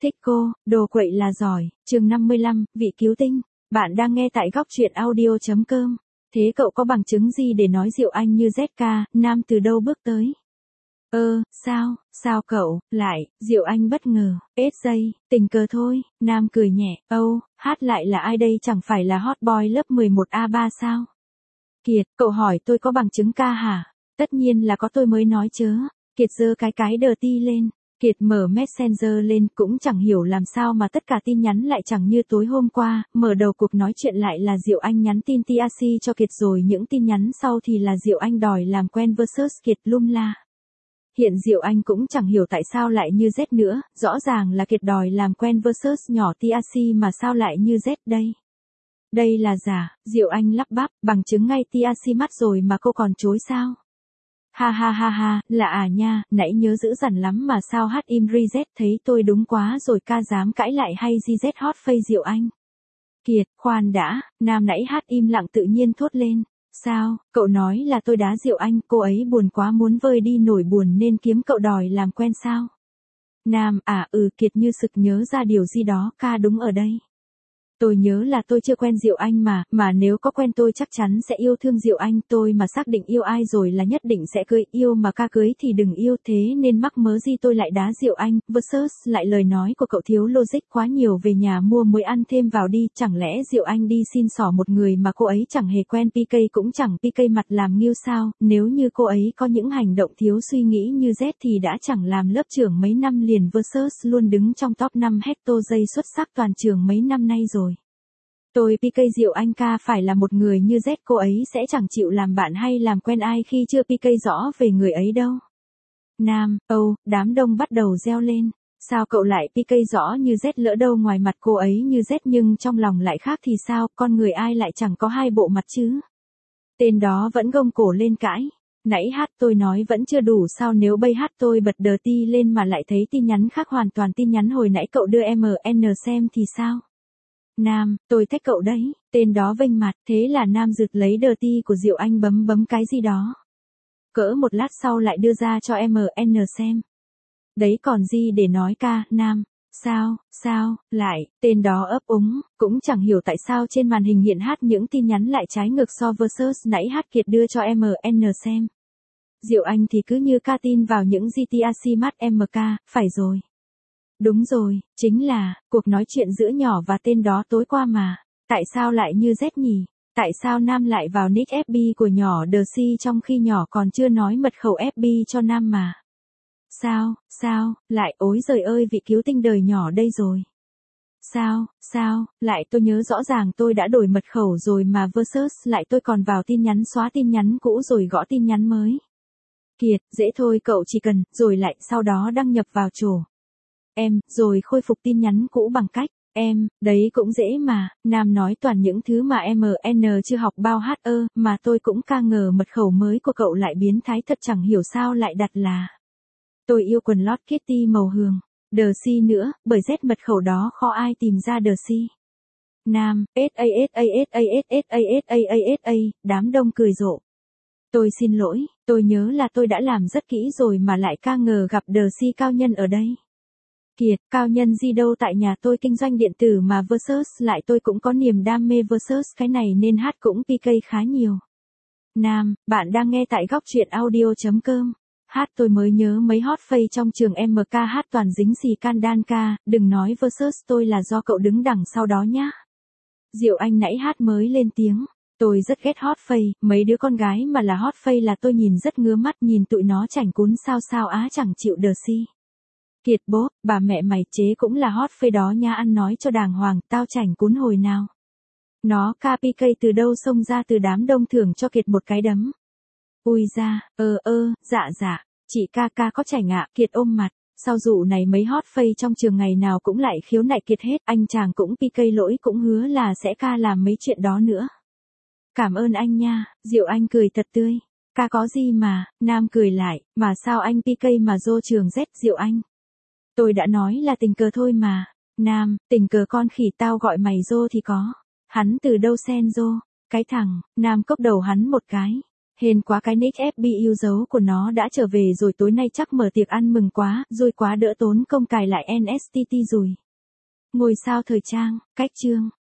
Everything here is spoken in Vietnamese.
Thích cô, đồ quậy là giỏi, chương 55, vị cứu tinh. Bạn đang nghe tại góc truyện audio.com. Thế cậu có bằng chứng gì để nói Diệu Anh như ZK, nam từ đâu bước tới? Sao cậu, lại, Diệu Anh bất ngờ, giây, tình cờ thôi, nam cười nhẹ, hát lại là ai đây, chẳng phải là hot boy lớp 11A3 sao? Kiệt, cậu hỏi tôi có bằng chứng ca hả? Tất nhiên là có, tôi mới nói chớ. Kiệt giơ cái đờ ti lên. Kiệt mở Messenger lên, cũng chẳng hiểu làm sao mà tất cả tin nhắn lại chẳng như tối hôm qua, mở đầu cuộc nói chuyện lại là Diệu Anh nhắn tin TRC cho Kiệt, rồi những tin nhắn sau thì là Diệu Anh đòi làm quen vs Kiệt lum la. Hiện Diệu Anh cũng chẳng hiểu tại sao lại như Z nữa, rõ ràng là Kiệt đòi làm quen vs nhỏ TRC mà sao lại như Z đây? Đây là giả, Diệu Anh lắp bắp, bằng chứng ngay TRC mắt rồi mà cô còn chối sao? Ha, là à nha, nãy nhớ dữ dằn lắm mà sao hát im reset, thấy tôi đúng quá rồi, ca dám cãi lại hay GZ hot face Diệu Anh? Kiệt, khoan đã, nam nãy hát im lặng tự nhiên thốt lên. Sao, cậu nói là tôi đá Diệu Anh, cô ấy buồn quá muốn vơi đi nỗi buồn nên kiếm cậu đòi làm quen sao? Nam, Kiệt như sực nhớ ra điều gì đó, ca đúng ở đây. Tôi nhớ là tôi chưa quen Diệu Anh mà nếu có quen tôi chắc chắn sẽ yêu thương Diệu Anh, tôi mà xác định yêu ai rồi là nhất định sẽ cưới, yêu mà ca cưới thì đừng yêu, thế nên mắc mớ gì tôi lại đá Diệu Anh, vs lại lời nói của cậu thiếu logic quá nhiều, về nhà mua muối ăn thêm vào đi, chẳng lẽ Diệu Anh đi xin xỏ một người mà cô ấy chẳng hề quen, PK cũng chẳng PK mặt làm nghiêu sao, nếu như cô ấy có những hành động thiếu suy nghĩ như Z thì đã chẳng làm lớp trưởng mấy năm liền vs luôn đứng trong top 5 hecto giây xuất sắc toàn trường mấy năm nay rồi. Tôi PK Diệu Anh ca phải là một người như Z, cô ấy sẽ chẳng chịu làm bạn hay làm quen ai khi chưa PK rõ về người ấy đâu. Nam, đám đông bắt đầu reo lên. Sao cậu lại PK rõ như Z, lỡ đâu ngoài mặt cô ấy như Z nhưng trong lòng lại khác thì sao, con người ai lại chẳng có hai bộ mặt chứ? Tên đó vẫn gông cổ lên cãi. Nãy hát tôi nói vẫn chưa đủ sao, nếu bây hát tôi bật đờ ti lên mà lại thấy tin nhắn khác hoàn toàn tin nhắn hồi nãy cậu đưa MN xem thì sao? Nam, tôi thách cậu đấy, tên đó vênh mặt, thế là Nam rực lấy đờ ti của Diệu Anh bấm cái gì đó. Cỡ một lát sau lại đưa ra cho MN xem. Đấy còn gì để nói ca, Nam, sao, lại, tên đó ấp úng, cũng chẳng hiểu tại sao trên màn hình hiện hát những tin nhắn lại trái ngược so vs nãy hát Kiệt đưa cho MN xem. Diệu Anh thì cứ như ca tin vào những GTRC mắt MK, phải rồi. Đúng rồi, chính là, cuộc nói chuyện giữa nhỏ và tên đó tối qua mà. Tại sao lại như Z nhỉ? Tại sao Nam lại vào nick FB của nhỏ The C trong khi nhỏ còn chưa nói mật khẩu FB cho Nam mà? Sao, lại, ối giời ơi, vị cứu tinh đời nhỏ đây rồi. Sao, lại, tôi nhớ rõ ràng tôi đã đổi mật khẩu rồi mà vs lại tôi còn vào tin nhắn xóa tin nhắn cũ rồi gõ tin nhắn mới. Kiệt, dễ thôi, cậu chỉ cần, rồi lại, sau đó đăng nhập vào chỗ. Rồi khôi phục tin nhắn cũ bằng cách, đấy cũng dễ mà, Nam nói toàn những thứ mà MN chưa học bao mà tôi cũng ca ngờ mật khẩu mới của cậu lại biến thái thật, chẳng hiểu sao lại đặt là. Tôi yêu quần lót Kitty màu hường, The C nữa, bởi Z mật khẩu đó khó ai tìm ra The C. Nam, đám đông cười rộ. Tôi xin lỗi, tôi nhớ là tôi đã làm rất kỹ rồi mà lại ca ngờ gặp The C cao nhân ở đây. Kiệt, cao nhân gì đâu, tại nhà tôi kinh doanh điện tử mà vs lại tôi cũng có niềm đam mê vs cái này nên hát cũng PK khá nhiều. Nam, bạn đang nghe tại góc truyện audio.com. Hát tôi mới nhớ mấy hot face trong trường MK hát toàn dính xì can đan ca, đừng nói vs tôi là do cậu đứng đằng sau đó nhá. Diệu Anh nãy hát mới lên tiếng. Tôi rất ghét hot face, mấy đứa con gái mà là hot face là tôi nhìn rất ngứa mắt, nhìn tụi nó chảnh cún sao á, chẳng chịu đờ si. Kiệt bố, bà mẹ mày chế cũng là hot face đó nha, ăn nói cho đàng hoàng, tao chảnh cún hồi nào. Nó KPK từ đâu xông ra từ đám đông thưởng cho Kiệt một cái đấm. Ui ra, dạ, chị ca có chảnh ạ, Kiệt ôm mặt. Sau dụ này mấy hot face trong trường ngày nào cũng lại khiếu nại Kiệt hết, anh chàng cũng PK lỗi cũng hứa là sẽ ca làm mấy chuyện đó nữa. Cảm ơn anh nha, Diệu Anh cười thật tươi. Ca có gì mà, Nam cười lại, mà sao anh PK mà vô trường Z, Diệu Anh. Tôi đã nói là tình cờ thôi mà. Nam, tình cờ con khỉ, tao gọi mày dô thì có. Hắn từ đâu sen dô? Cái thằng, Nam cốc đầu hắn một cái. Hên quá cái nick FB yêu dấu của nó đã trở về rồi, tối nay chắc mở tiệc ăn mừng quá, rồi quá đỡ tốn công cài lại NSTT rồi. Ngôi sao thời trang, cách chương.